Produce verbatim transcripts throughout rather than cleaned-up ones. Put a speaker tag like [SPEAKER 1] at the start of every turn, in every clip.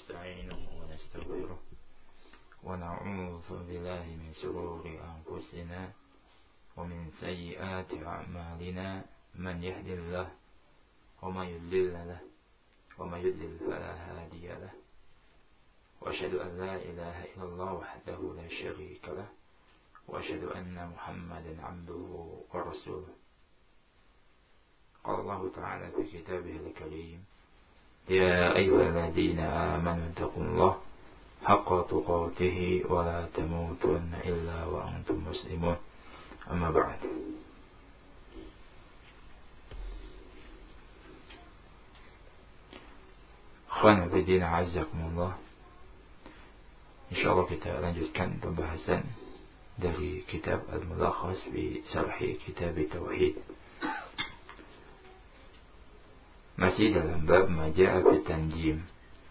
[SPEAKER 1] ونستعينه ونستغفره ونعوذ بالله من شرور أنفسنا ومن سيئات أعمالنا من يهد الله ومن يضلل له ومن يضلل فلا هادي له وأشهد أن لا إله إلا الله وحده لا شريك له وأشهد أن محمدا عبده ورسوله. قال الله تعالى في كتابه الكريم: يا أيها الذين آمنوا اتقوا الله حق تقاته ولا تموتن إلا وأنتم مسلمون. أما بعد. Akhwan fillah azzakumullah. Insyaallah kita lanjutkan pembahasan dari kitab Al-Mulakhas fi Syarh Kitab Tauhid. Masih dalam bab Maja'a fi Tanjim,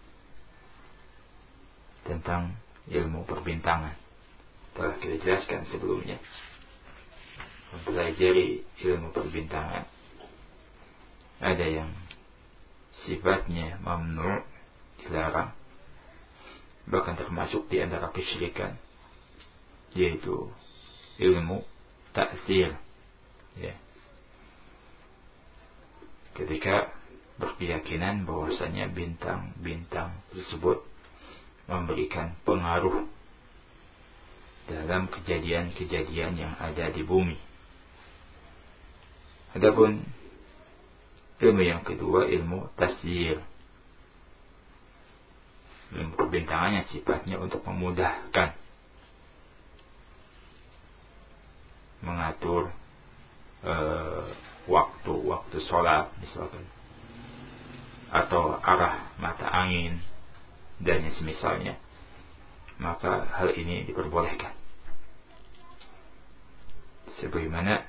[SPEAKER 1] tentang ilmu perbintangan. Telah kita jelaskan sebelumnya, mempelajari ilmu perbintangan ada yang sifatnya mamnu', dilarang, bahkan termasuk di antara kesyirikan, yaitu ilmu ta'sir, ya. Ketika berkeyakinan bahwasanya bintang-bintang tersebut memberikan pengaruh dalam kejadian-kejadian yang ada di bumi. Adapun ilmu yang kedua, ilmu tasyir, ilmu perbintangan yang sifatnya untuk memudahkan, mengatur waktu-waktu uh, sholat misalkan, atau arah mata angin dan yang semisalnya, maka hal ini diperbolehkan. Sebagaimana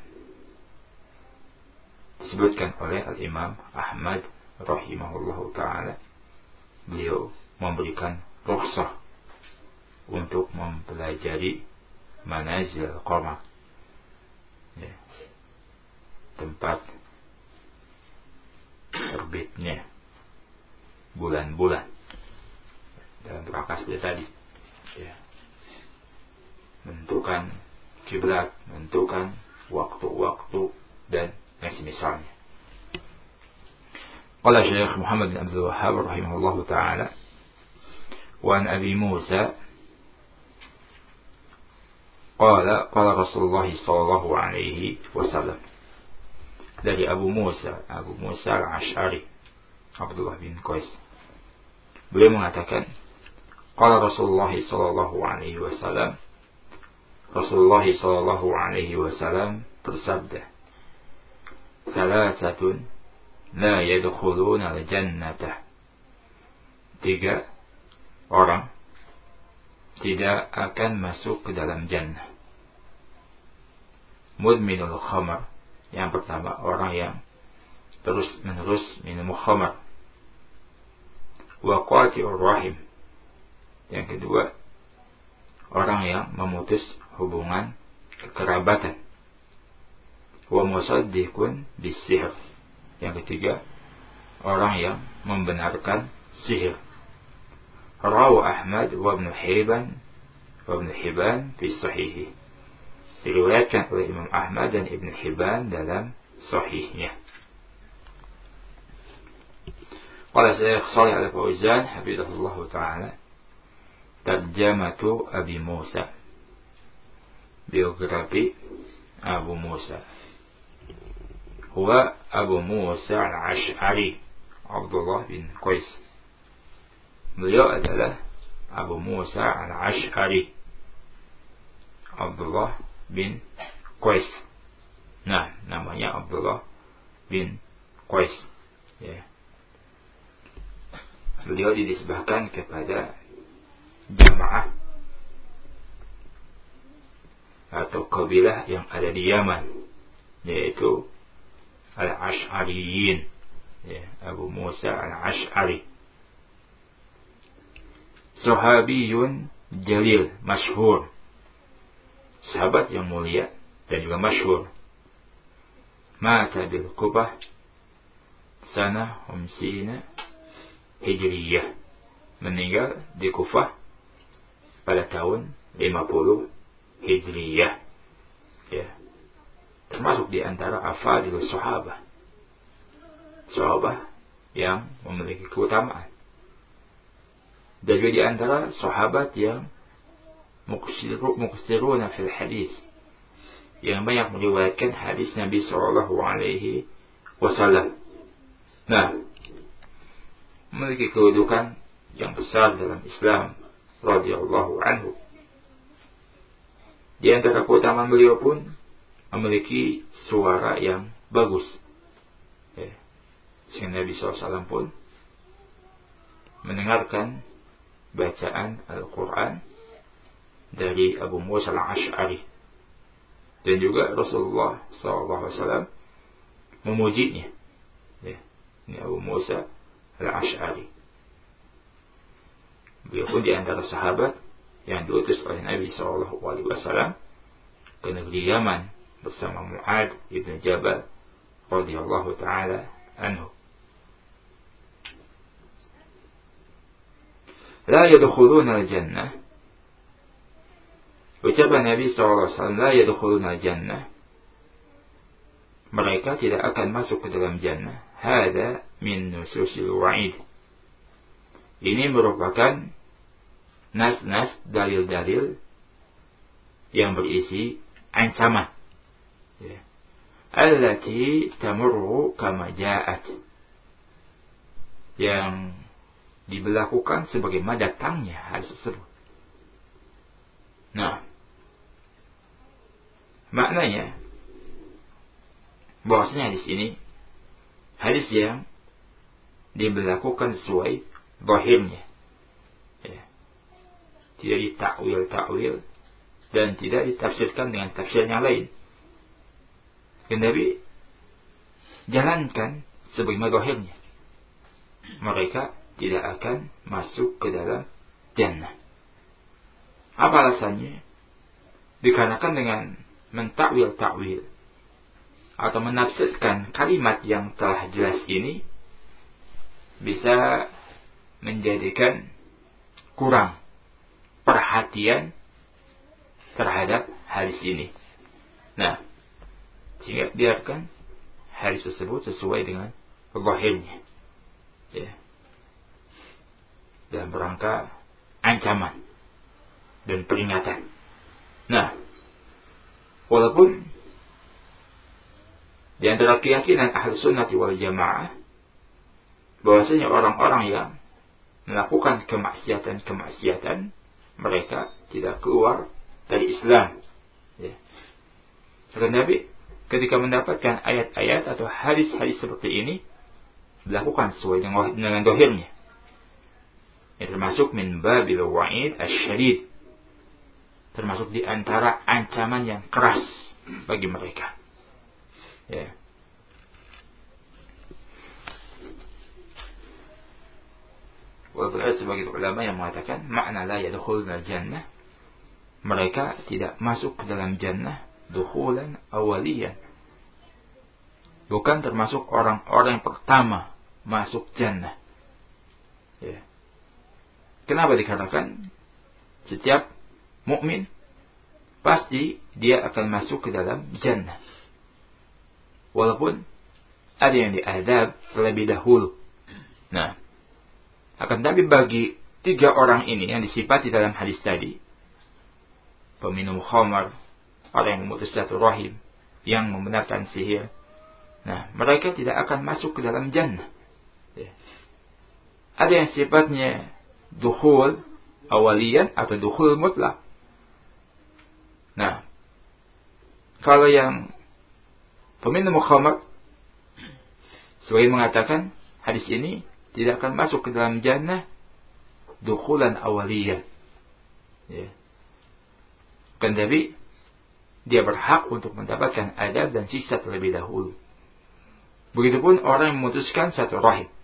[SPEAKER 1] disebutkan oleh Al-Imam Ahmad rahimahullahu ta'ala, beliau memberikan rukhsah untuk mempelajari manazil qamar, ya, tempat terbitnya bulan-bulan dalam rangka seperti tadi, ya, menentukan kiblat, menentukan waktu-waktu dan yang semisalnya. Qala Syekh Muhammad bin Abdul Wahhab rahimahullahu ta'ala, wa an Abi Musa qala qala Rasulullah sallallahu alaihi wasallam, dari Abu Musa Abu Musa al-Ash'ari Abdullah bin Qais, beliau mengatakan, qala Rasulullah sallallahu alaihi wasallam, Rasulullah sallallahu alaihi wasallam bersabda, salasatun la yadkhuluna al-jannata, tiga orang tidak akan masuk ke dalam jannah. Mudminul khamar, yang pertama orang yang terus menerus minum khamar. Wa qati'ur rahim, yang kedua orang yang memutus hubungan kekerabatan. Wa musaddiqun bis-sihr, yang ketiga orang yang membenarkan sihir. Rawahu Ahmad wa Ibnu Hibban wa Ibnu Hibban fi Sahih, diriwayatkan oleh Imam Ahmad dan Ibnu Hibban dalam sahihnya. Qala Syekh Shalih Al-Fauzan hafizahullah ta'ala, tarjamatu Abi Musa, biografi Abu Musa. Huwa Abu Musa al-Ash'ari Abdullah bin Qais. Beliau adalah Abu Musa al-Ash'ari Abdullah bin Qais. Nah, namanya Abdullah bin Qais, ya. Beliau dinisbahkan kepada jamaah atau kabilah yang ada di Yaman, yaitu Al-Ash'ariyin, ya, Abu Musa Al-Ash'ari. Sahabiyun jalil, masyhur, sahabat yang mulia dan juga masyhur. Mata bil Kubah sana khamsina Hijriyah, meninggal di Kufah pada tahun lima puluh Hijriyah. Ya. Termasuk di antara afadilus sahabah. Sahabah yang memiliki keutamaan. Dan juga di antara sahabat yang muksiruna fil hadis, yang banyak meriwayatkan hadis Nabi sallallahu alaihi wasallam. Nah, memiliki kedudukan yang besar dalam Islam, radhiyallahu anhu. Di antara keutamaan beliau pun memiliki suara yang bagus. Ya. Sehingga Nabi sallallahu alaihi wasallam pun mendengarkan bacaan Al-Quran dari Abu Musa al-Ash'ari, dan juga Rasulullah sallallahu alaihi wasallam memujinya. Ya, ini Abu Musa al-Ash'ari. Beliau pun di antara sahabat yang diutus oleh Nabi sallallahu alaihi wasallam ke negeri Yaman bersama Mu'ad ibn Jabal radhiyallahu taala anhu. La yadkhuluna al-jannah. Ucapan Nabi sallallahu alaihi wasallam, la yadkhuluna al-jannah, mereka tidak akan masuk ke dalam jannah. Hada min nususil wa'id. Ini merupakan nas-nas, dalil-dalil yang berisi ancaman. Ya. Allati tamurru kama ja'at. Yang diberlakukan sebagaimana datangnya hadis tersebut. Nah, maknanya bahwasanya hadis ini hadis yang diberlakukan sesuai zahirnya. Ya. Tidak ditakwil-takwil dan tidak ditafsirkan dengan tafsir yang lain. Nabi jalankan sebagaimana zahirnya. Mereka tidak akan masuk ke dalam jannah. Apa alasannya? Dikarenakan dengan mentakwil-takwil atau menafsirkan kalimat yang telah jelas ini bisa menjadikan kurang perhatian terhadap hadis ini. Nah, sehingga biarkan hadis tersebut sesuai dengan zahirnya. Ya. Dalam rangka ancaman dan peringatan. Nah, walaupun di antara keyakinan ahli sunnati wal jamaah bahwasanya orang-orang yang melakukan kemaksiatan-kemaksiatan mereka tidak keluar dari Islam. Ya. Karena Nabi ketika mendapatkan ayat-ayat atau hadis-hadis seperti ini dilakukan sesuai dengan dengan zahirnya. Yang termasuk min babil wa'id asy-syadid. Termasuk di antara ancaman yang keras bagi mereka. Ya. Walaupun ada sebagian ulama yang mengatakan makna la yadkhuluna jannah, mereka tidak masuk ke dalam jannah dukhulan awaliyan. Bukan termasuk orang-orang yang pertama masuk jannah. Ya. Kenapa dikatakan setiap mukmin pasti dia akan masuk ke dalam jannah. Walaupun ada yang diazab terlebih dahulu. Nah, akan tapi bagi tiga orang ini yang disifati dalam hadis tadi, peminum khamar, orang yang memutus silaturahim, yang membenarkan sihir, nah, mereka tidak akan masuk ke dalam jannah. Ya. Ada yang sifatnya dukhul awaliyan atau dukhul mutlak. Nah, kalau yang peminum khamar, sebagian mengatakan hadis ini tidak akan masuk ke dalam jannah dukhulan awaliyan. Ya. Kan tapi dia berhak untuk mendapatkan adab dan siksa terlebih dahulu. Begitupun orang yang memutuskan satu rahim.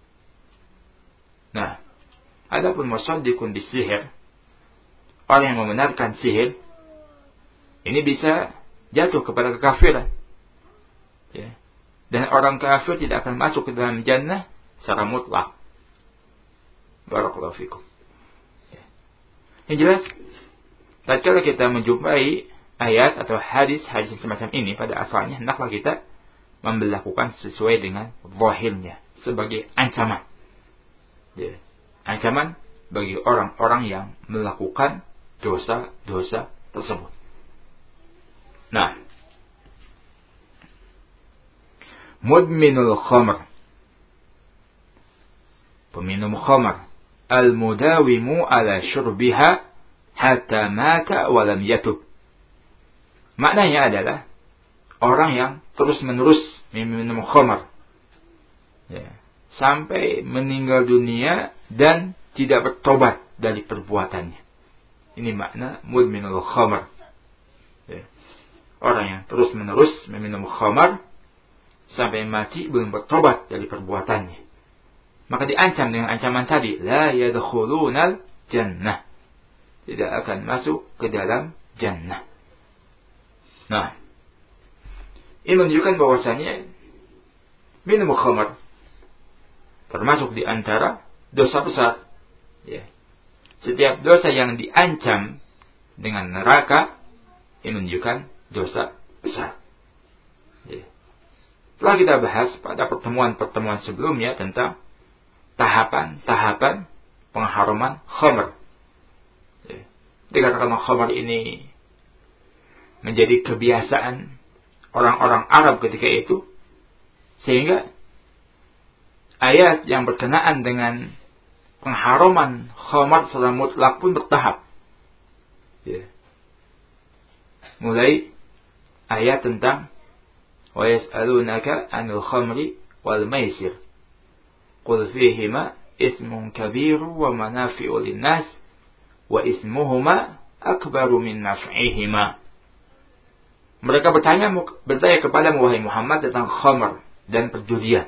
[SPEAKER 1] Nah, adapun musaddiqun bisihir, orang yang membenarkan sihir, ini bisa jatuh kepada kekafiran. Ya. Dan orang kafir tidak akan masuk ke dalam jannah secara mutlak. Barakallahu fikum. Yang jelas, tatkala kita menjumpai ayat atau hadis-hadis semacam ini pada asalnya, hendaklah kita memberlakukan sesuai dengan zahirnya sebagai ancaman. Ya. Ancaman bagi orang-orang yang melakukan dosa-dosa tersebut. Nah, mudminul khamr, peminum khamr, al-mudawimu ala syurbiha hatta mata wa lam yatub. Maknanya adalah orang yang terus-menerus minum khamr, ya, sampai meninggal dunia dan tidak bertobat dari perbuatannya. Ini makna mudminul khamr. Ya. Orang yang terus-menerus meminum khamr sampai mati belum bertobat dari perbuatannya, maka diancam dengan ancaman tadi, la yadkhulunal jannah, tidak akan masuk ke dalam jannah. Nah, ini menunjukkan bahwasanya minum khamr termasuk di antara dosa besar. Ya. Setiap dosa yang diancam dengan neraka, ini menunjukkan dosa besar. Ya. Telah kita bahas pada pertemuan-pertemuan sebelumnya tentang tahapan-tahapan pengharuman khamr. Ya. Dikarenakan khamr ini menjadi kebiasaan orang-orang Arab ketika itu, sehingga ayat yang berkenaan dengan pengharuman khamr secara mutlak pun bertahap. Ya. Mulai ayat tentang wa yas'alunaka 'anil khamri wal maisir qul fihima ismun kabirun wa manafi'u lin-nas wa ismuhuma akbaru min naf'ihima. Mereka bertanya bertanya kepadamu wahai Muhammad tentang khamr dan perjudian.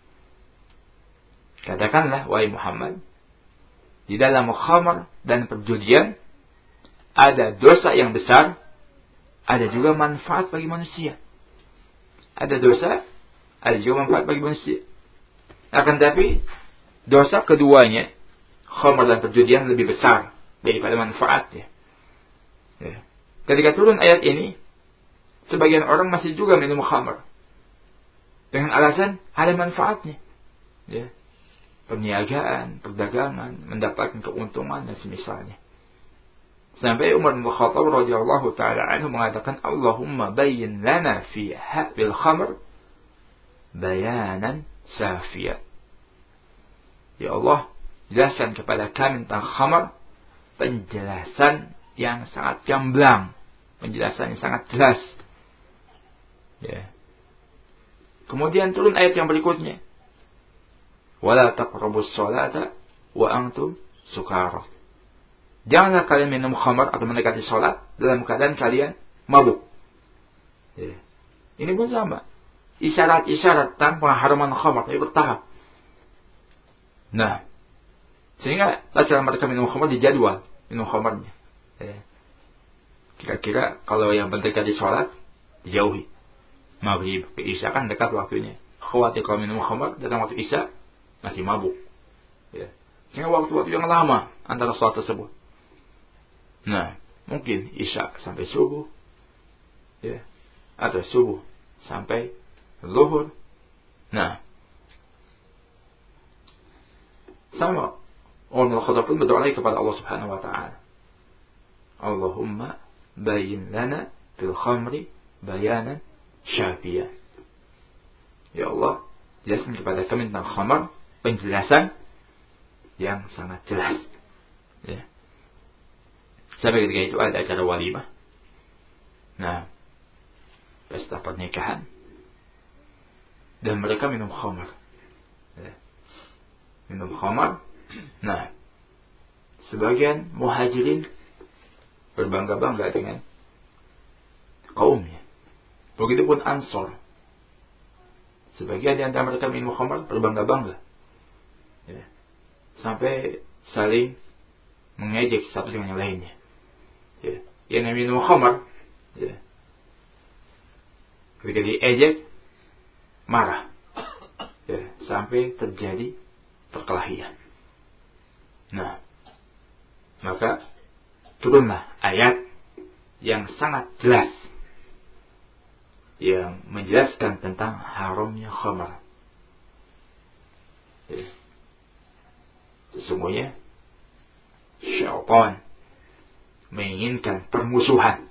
[SPEAKER 1] Katakanlah wahai Muhammad, di dalam khamr dan perjudian ada dosa yang besar, ada juga manfaat bagi manusia. Ada dosa, ada juga manfaat bagi manusia. Akan tapi dosa keduanya, khamr dan perjudian, lebih besar daripada manfaatnya. Ya. Ketika turun ayat ini, sebagian orang masih juga minum khamr dengan alasan ada manfaatnya. Ya. Perniagaan, perdagangan, mendapatkan keuntungan dan semisalnya. Sampai Umar bin Khattab radhiyallahu taala anhu mengatakan, Allahumma bayyin lana fi habil khamr bayanan safiyah. Ya Allah, jelaskan kepada kami tentang khamr penjelasan yang sangat gamblang, penjelasan yang sangat jelas. Ya. Kemudian turun ayat yang berikutnya, wala taqrabus salata wa antum sukara. Janganlah kalian minum khamr atau mendekati salat dalam keadaan kalian mabuk. Ya. Ini pun sama. Isyarat-isyarat tentang pengharuman khamr itu bertahap. Nah, sehingga tatkala mereka minum khamr dijadwal minum khamrnya. Ya. Kira-kira kalau yang mendekati salat dijauhi. Maghrib ke Isya kan dekat waktunya. Khawatir kalau minum khamr datang waktu Isya masih mabuk. Ya. Sehingga waktu-waktu yang lama antara salat tersebut. Nah, mungkin Isya sampai subuh, ya, atau subuh sampai zuhur. Nah, sama Umar bin Khattab pun berdoa kepada Allah Subhanahu wa taala. Allahumma bayyin lana fil khamri bayanan syafiyah. Ya Allah, jelaskan kepada kami tentang khamr penjelasan yang sangat jelas. Ya. Sampai ketika itu ada acara walimah. Nah, pesta pernikahan. Dan mereka minum khamr. Ya. Minum khamr. Nah, sebagian muhajirin berbangga-bangga dengan kaumnya. Begitupun Ansor. Sebagian di antara mereka minum khamr berbangga-bangga. Ya. Sampai saling mengejek satu dengan yang lainnya. Ya. Yang minum khamr, ya, ketika diejek marah, ya, sampai terjadi perkelahian. Nah, maka turunlah ayat yang sangat jelas yang menjelaskan tentang haramnya khamar. Ya. Sesungguhnya syaitan menginginkan permusuhan,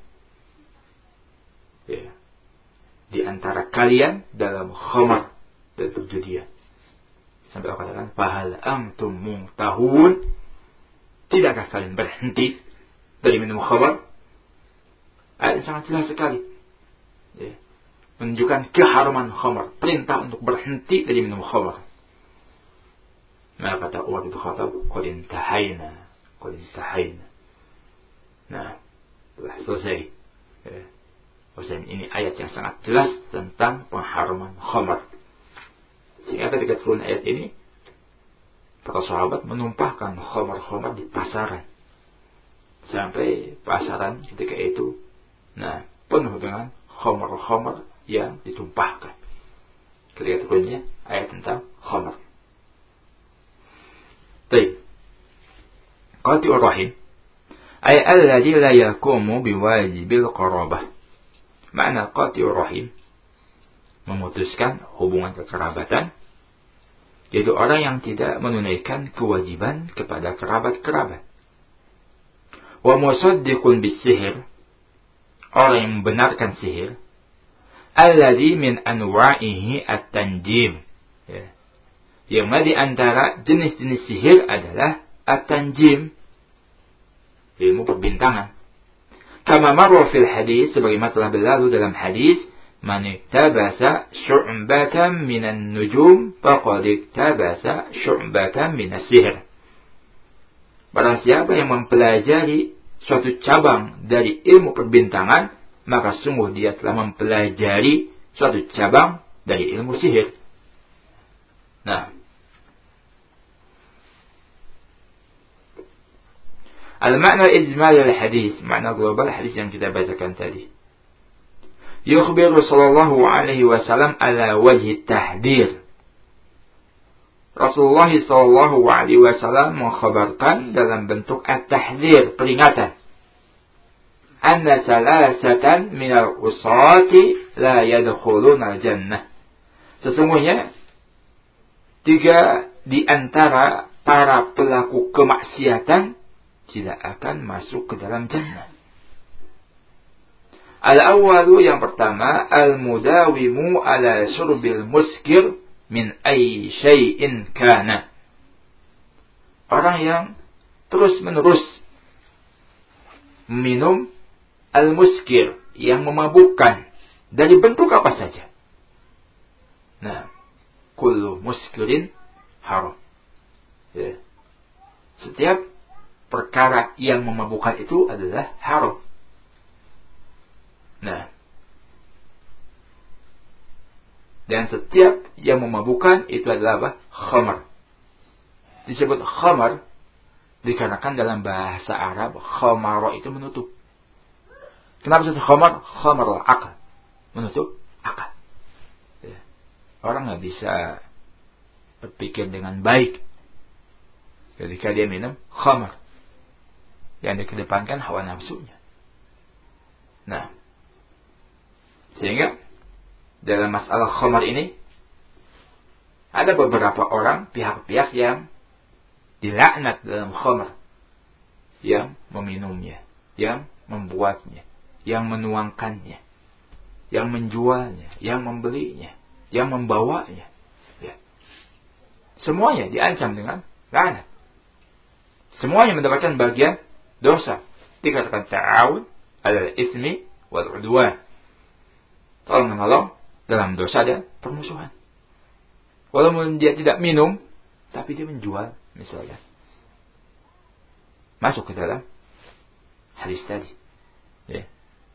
[SPEAKER 1] ya, di antara kalian dalam khamar dan perjudian. Sampai Allah katakan, fahal antum muntahun, tidakkah kalian berhenti dari minum khamar? Ayat sangat jelas sekali, ya, menunjukkan keharaman khamar, perintah untuk berhenti dari minum khamar. Maka kata Umar bin Khattab, qad intahayna, qad intahayna. Nah, telah selesai. Ya. Maksudnya ini ayat yang sangat jelas tentang pengharaman khamar. Sehingga ketika turun ayat ini, para sahabat menumpahkan khamar-khamar di pasaran. Sampai pasaran ketika itu, nah, penuh dengan khamar-khamar yang ditumpahkan. Ketika turunnya ayat tentang khamar. Baik. Qati'ur rahim ay alladhi la yaqumu biwajibil qarabah. Makna qati'ur rahim, memutuskan hubungan kekerabatan, yaitu orang yang tidak menunaikan kewajiban kepada kerabat-kerabat. Wa musaddiqun bis-sihr, orang yang membenarkan sihir, alladhi min anwa'ihi at-tanjim, ya. Yang mana di antara jenis-jenis sihir adalah at-tanjim, ilmu perbintangan. Kama marra fil hadis, sebagaimana telah berlalu dalam hadis, man iktabasa syu'batan minan nujum faqad iktabasa syu'batan minas sihr. Barang siapa yang mempelajari suatu cabang dari ilmu perbintangan, maka sungguh dia telah mempelajari suatu cabang dari ilmu sihir. Nah, al-makna ijmal al-hadis, makna global hadis yang kita bacakan tadi. Yukhbiru sallallahu alaihi wasallam ala wajhi tahdir. Rasulullah sallallahu alaihi wasallam mengkhabarkan dalam bentuk at-tahdir, peringatan. Anna salasatan minal usati la yadkhuluna al-jannah. Sesungguhnya tiga di antara para pelaku kemaksiatan tidak akan masuk ke dalam jannah. Al-awwalu, yang pertama, al-mudawimu ala syurbil muskir min ayyi syai'in kana. Orang yang terus-menerus minum al-muskir, yang memabukkan, dari bentuk apa saja. Nah, kullu muskirin haram. Ya. Setiap perkara yang memabukkan itu adalah haram. Nah, dan setiap yang memabukkan itu adalah apa? Khamar. Disebut khamar dikarenakan dalam bahasa Arab khamara itu menutup. Kenapa disebut khamar? Khamar al-aql, menutup akal. Ya. Orang nggak bisa berpikir dengan baik ketika dia minum khamar, yang dikedepankan hawa nafsunya. Nah, sehingga dalam masalah khamar ini ada beberapa orang, pihak-pihak yang dilaknat dalam khamar, yang meminumnya, yang membuatnya, yang menuangkannya, yang menjualnya, yang membelinya, yang membawanya. Ya. Semuanya diancam dengan laknat. Semuanya mendapatkan bagian dosa. Dikatakan ta'awun alal ismi wal udwan, tolong menolong dalam dosa dan permusuhan. Walaupun dia tidak minum, tapi dia menjual, misalnya, masuk ke dalam hadis tadi. Ya.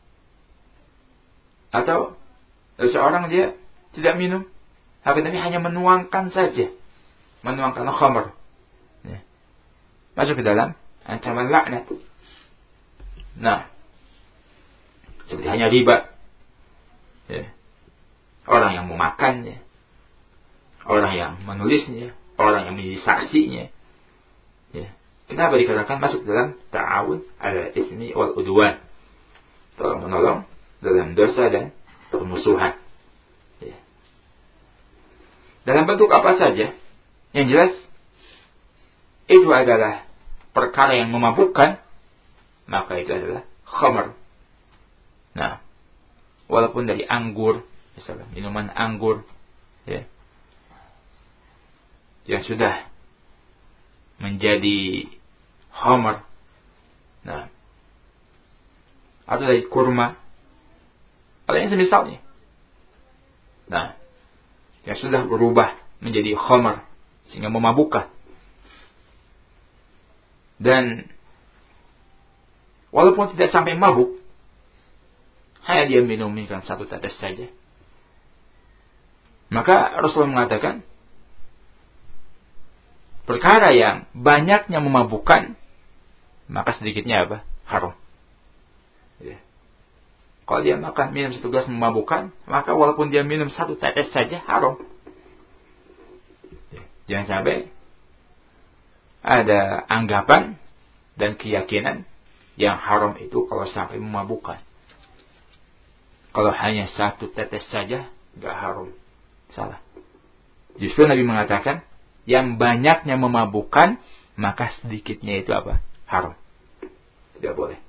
[SPEAKER 1] Atau seseorang dia tidak minum, tapi hanya menuangkan saja, menuangkan khamar, ya, masuk ke dalam ancaman laknat. Nah, seperti hanya riba. Ya. Orang yang memakannya, orang yang menulisnya, orang yang menjadi saksinya, ya. Kenapa dikatakan masuk dalam ta'awun ala ismi wal udwan? Tolong menolong dalam dosa dan permusuhan. Ya. Dalam bentuk apa saja, yang jelas itu adalah perkara yang memabukkan, maka itu adalah khamr. Nah, walaupun dari anggur, misalnya minuman anggur, ya, yang sudah menjadi khamr, nah, atau dari kurma, atau yang semisalnya, nah, yang sudah berubah menjadi khamr sehingga memabukkan. Dan walaupun tidak sampai mabuk, hanya dia minumkan satu tetes saja, maka Rasulullah mengatakan perkara yang banyaknya memabukkan, maka sedikitnya apa? Haram. Ya. Kalau dia makan minum satu gelas memabukkan, maka walaupun dia minum satu tetes saja haram. Ya. Jangan sampai ada anggapan dan keyakinan yang haram itu kalau sampai memabukkan. Kalau hanya satu tetes saja, enggak haram. Salah. Justru Nabi mengatakan, yang banyaknya memabukkan, maka sedikitnya itu apa? Haram. Tidak boleh.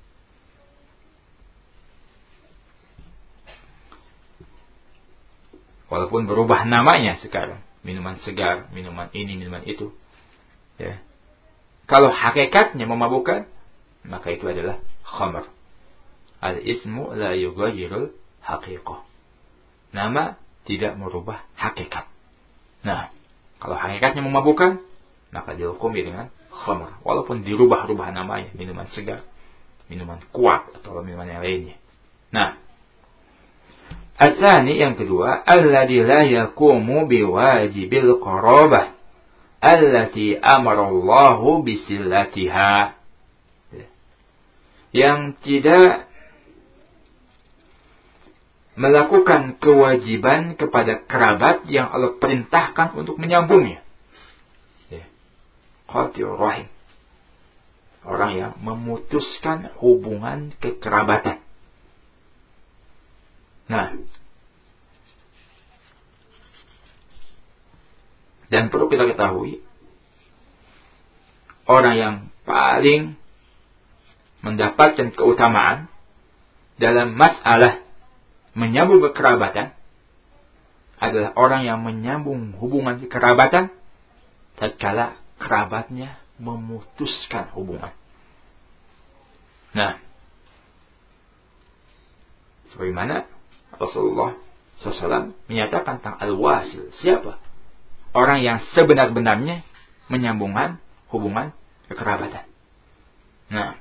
[SPEAKER 1] Walaupun berubah namanya sekarang. Minuman segar, minuman ini, minuman itu. Ya. Kalau hakikatnya memabukkan, maka itu adalah khamr. Al-ismu la yughayirul haqiqah. Nama tidak merubah hakikat. Nah, kalau hakikatnya memabukkan, maka dihukumi dengan khamr. Walaupun dirubah-rubah namanya, minuman segar, minuman kuat, atau minuman yang lainnya. Nah, Al-Thani yang kedua, alladhi la yakumu biwajibil qarabah allati amarallahu bisillatiha. Yang tidak melakukan kewajiban kepada kerabat yang Allah perintahkan untuk menyambungnya. Qatir rahim. Orang yang memutuskan hubungan kekerabatan. Nah, dan perlu kita ketahui, orang yang paling mendapatkan keutamaan dalam masalah menyambung kekerabatan adalah orang yang menyambung hubungan kekerabatan tatkala kerabatnya memutuskan hubungan. Nah, sebagaimana Rasulullah shallallahu alaihi wasallam menyatakan tentang al-wasil. Siapa? Orang yang sebenar-benarnya menyambungkan hubungan kekerabatan. Nah,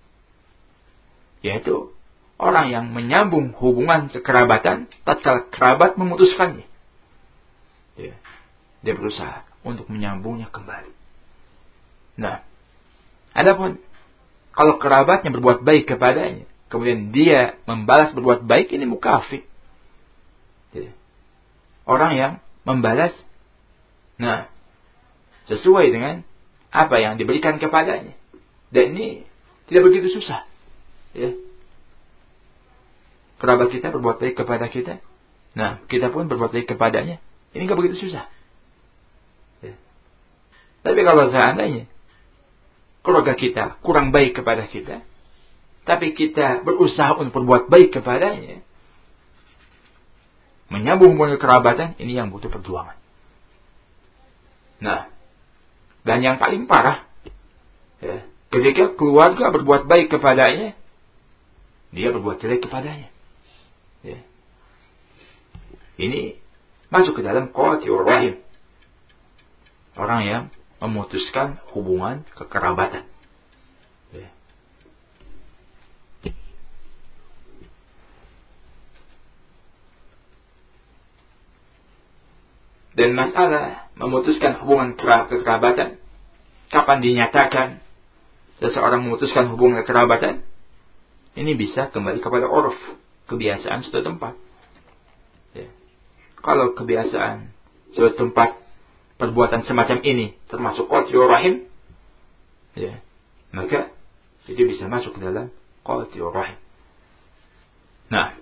[SPEAKER 1] yaitu orang yang menyambung hubungan kekerabatan tatkala kerabat memutuskannya. Ya, dia berusaha untuk menyambungnya kembali. Nah, adapun kalau kerabatnya berbuat baik kepadanya, kemudian dia membalas berbuat baik, ini mukafir. Ya. Orang yang membalas, nah, sesuai dengan apa yang diberikan kepadanya. Dan ini tidak begitu susah. Ya. Kerabat kita berbuat baik kepada kita, nah, kita pun berbuat baik kepadanya. Ini tidak begitu susah. Ya. Tapi kalau seandainya keluarga kita kurang baik kepada kita, tapi kita berusaha untuk berbuat baik kepadanya, menyambung hubungan kekerabatan, ini yang butuh perjuangan. Nah, dan yang paling parah, ya, ketika keluarga berbuat baik kepadanya, dia berbuat jelek kepadanya. Ya. Ini masuk ke dalam qatir rahim. Orang yang memutuskan hubungan kekerabatan. Ya. Dan masalah memutuskan hubungan kekerabatan, kapan dinyatakan seseorang memutuskan hubungan kekerabatan, ini bisa kembali kepada uruf, kebiasaan suatu tempat. Ya. Kalau kebiasaan suatu tempat perbuatan semacam ini termasuk qatir rahim, ya, maka itu bisa masuk ke dalam qati'ur rahim. Nah,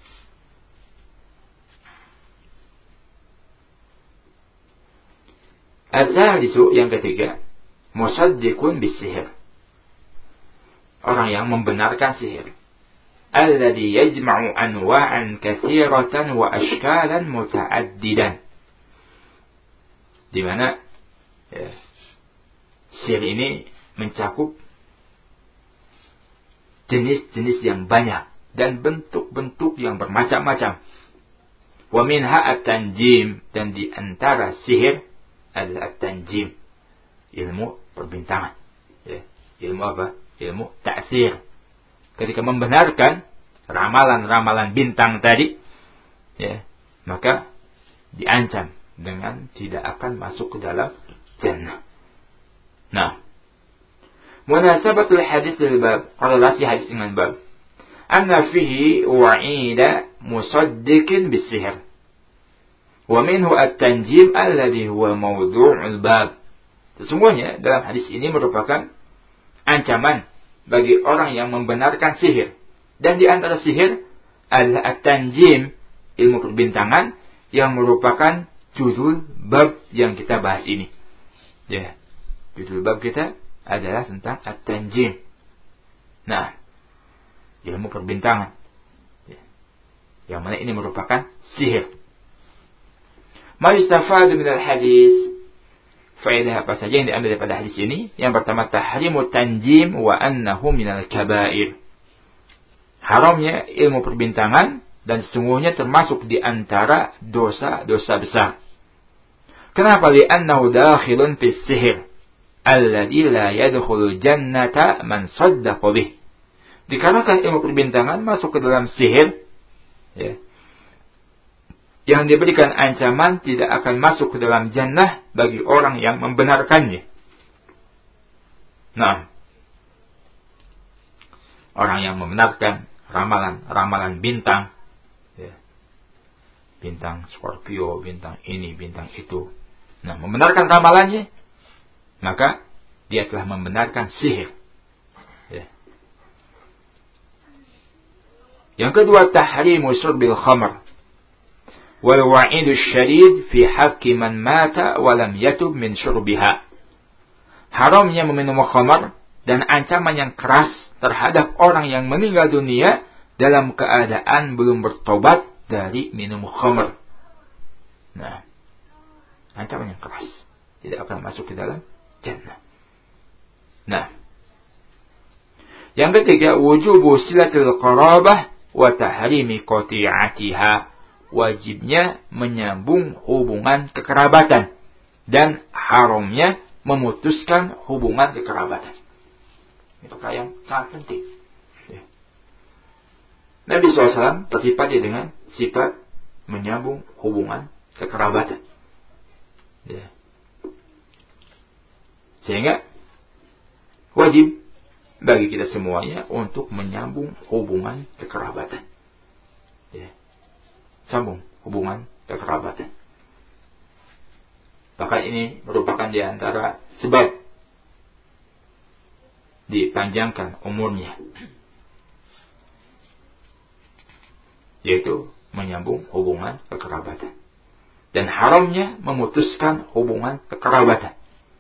[SPEAKER 1] as-salisu, yang ketiga, musaddiqun bis-sihir. Orang yang membenarkan sihir. Alladhi yajma'u anwa'an katsiratan wa ashkalan muta'addidan. Di mana ya, sihir ini mencakup jenis-jenis yang banyak dan bentuk-bentuk yang bermacam-macam. Wa minha at-tanjim, dan di antara sihir adalah at-tanjim, ilmu perbintangan. Ya, ilmu apa? Ilmu ta'sir. Ketika membenarkan ramalan-ramalan bintang tadi, ya, maka diancam dengan tidak akan masuk ke dalam jannah. Nah, munasabatul hadis lil bab, korelasi hadis dengan bab. Anna fihi wa'ida musaddiqin bis-sihr. Wa minhu at-tanjim alladhi huwa mawdu'ul bab. Sesungguhnya dalam hadis ini merupakan ancaman bagi orang yang membenarkan sihir. Dan di antara sihir adalah at-tanjim, ilmu perbintangan, yang merupakan judul bab yang kita bahas ini. Ya, judul bab kita adalah tentang at-tanjim. Nah, ilmu perbintangan. Ya, yang mana ini merupakan sihir. Ma yustafadu minal hadis. Faedah apa saja yang diambil daripada hadis ini? Yang pertama, tahrimu tanjim wa annahu minal kabair. Haramnya ilmu perbintangan dan sesungguhnya termasuk di antara dosa-dosa besar. Kenapa? Li'annahu dakhilun fis sihir alladhi la yadkhulu jannata man saddaqa bih. Dikarenakan ilmu perbintangan masuk ke dalam sihir, ya, yang diberikan ancaman tidak akan masuk ke dalam jannah bagi orang yang membenarkannya. Nah, orang yang membenarkan ramalan-ramalan bintang, ya, bintang Scorpio, bintang ini, bintang itu, nah, membenarkan ramalannya, maka dia telah membenarkan sihir. Ya. Yang kedua, tahrimu syurbil khamr. Wal wa'idu syadid fi haqqi man mata wa lam yatub min syurbiha. Haramnya meminum khamar dan ancaman yang keras terhadap orang yang meninggal dunia dalam keadaan belum bertobat dari minum khamar. Nah, ancaman yang keras, tidak akan masuk ke dalam jannah. Nah, yang ketiga, wujubu silatul qarabah wa tahrimi qati'atiha. Wajibnya menyambung hubungan kekerabatan dan haramnya memutuskan hubungan kekerabatan. Itu yang sangat penting. Ya. Nabi shallallahu alaihi wasallam bersifat dengan sifat menyambung hubungan kekerabatan. Ya. Sehingga wajib bagi kita semuanya untuk menyambung hubungan kekerabatan. Ya. Sambung hubungan kekerabatan. Bahkan ini merupakan di antara sebab dipanjangkan umurnya, yaitu menyambung hubungan kekerabatan. Dan haramnya memutuskan hubungan kekerabatan.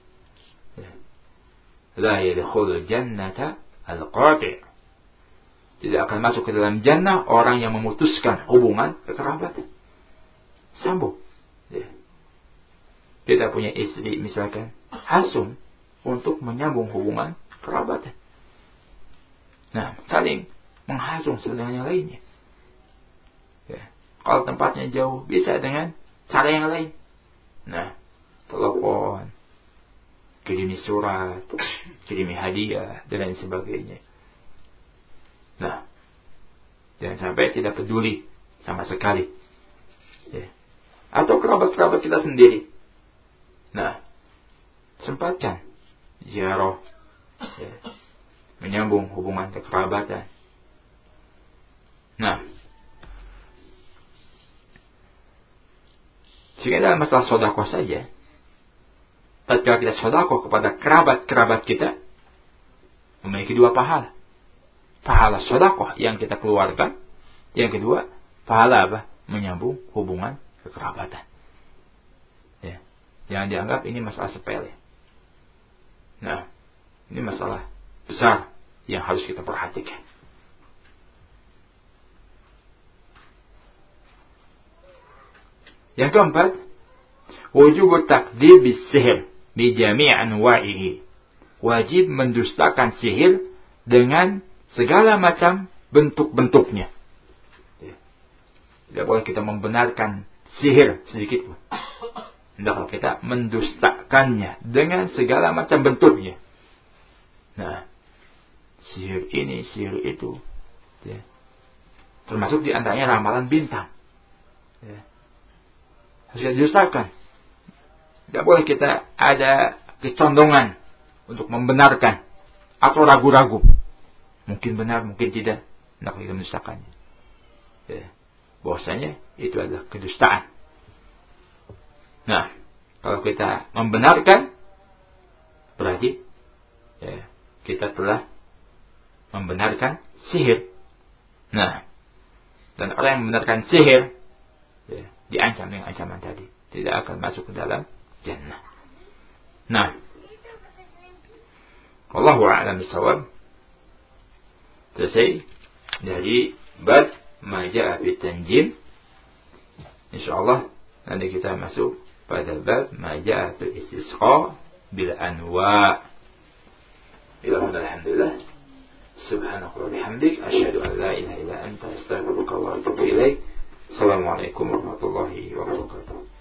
[SPEAKER 1] La yadkhulul jannata al-qati'. Tidak akan masuk ke dalam jannah orang yang memutuskan hubungan kekerabatan. Sambung. Ya. Kita punya istri misalkan, hasung untuk menyambung hubungan kerabatan. Nah, saling menghasung satu dengan yang lainnya. Ya. Kalau tempatnya jauh, bisa dengan cara yang lain. Nah, telepon, kirimi surat, kirimi hadiah, dan lain sebagainya. Nah, jangan sampai tidak peduli sama sekali. Ya. Atau kerabat-kerabat kita sendiri. Nah, sempatkan ziarah, ya, menyambung hubungan kekerabatan. Nah, sehingga dalam masalah sedekah saja, tatkala kita sedekah kepada kerabat-kerabat kita, Yang kedua pahala. Pahala sedekah yang kita keluarkan. Yang kedua pahala apa? Menyambung hubungan kekerabatan. Ya. Jangan dianggap ini masalah sepele. Nah, ini masalah besar yang harus kita perhatikan. Yang keempat, wujub takdzib bis-sihr bi jami' anwa'ihi. Wajib mendustakan sihir dengan segala macam bentuk-bentuknya. Tidak boleh kita membenarkan sihir sedikit pun. Hendaklah kita mendustakannya dengan segala macam bentuknya. Nah, sihir ini, sihir itu, ya. Termasuk di antaranya ramalan bintang. Ya. Harus kita dustakan. Tidak boleh kita ada kecondongan untuk membenarkan atau ragu-ragu. Mungkin benar, mungkin tidak. Hendaklah kita mendustakannya. Ya. Bahwasanya itu adalah kedustaan. Nah, kalau kita membenarkan, berarti ya, kita telah membenarkan sihir. Nah, dan orang yang membenarkan sihir, ya, diancam dengan ancaman tadi, tidak akan masuk ke dalam jannah. Nah, Wallahu a'lam bishawab. Selesai dari bab ma jaa fi tanjim. Insyaallah nanti kita masuk pada bab ma jaa fi istisqa bil anwa. Alhamdulillah. Subhanaka wa bihamdik asyhadu an la ilaha illa anta astaghfiruka wa atubu ilaik. Assalamualaikum warahmatullahi wabarakatuh.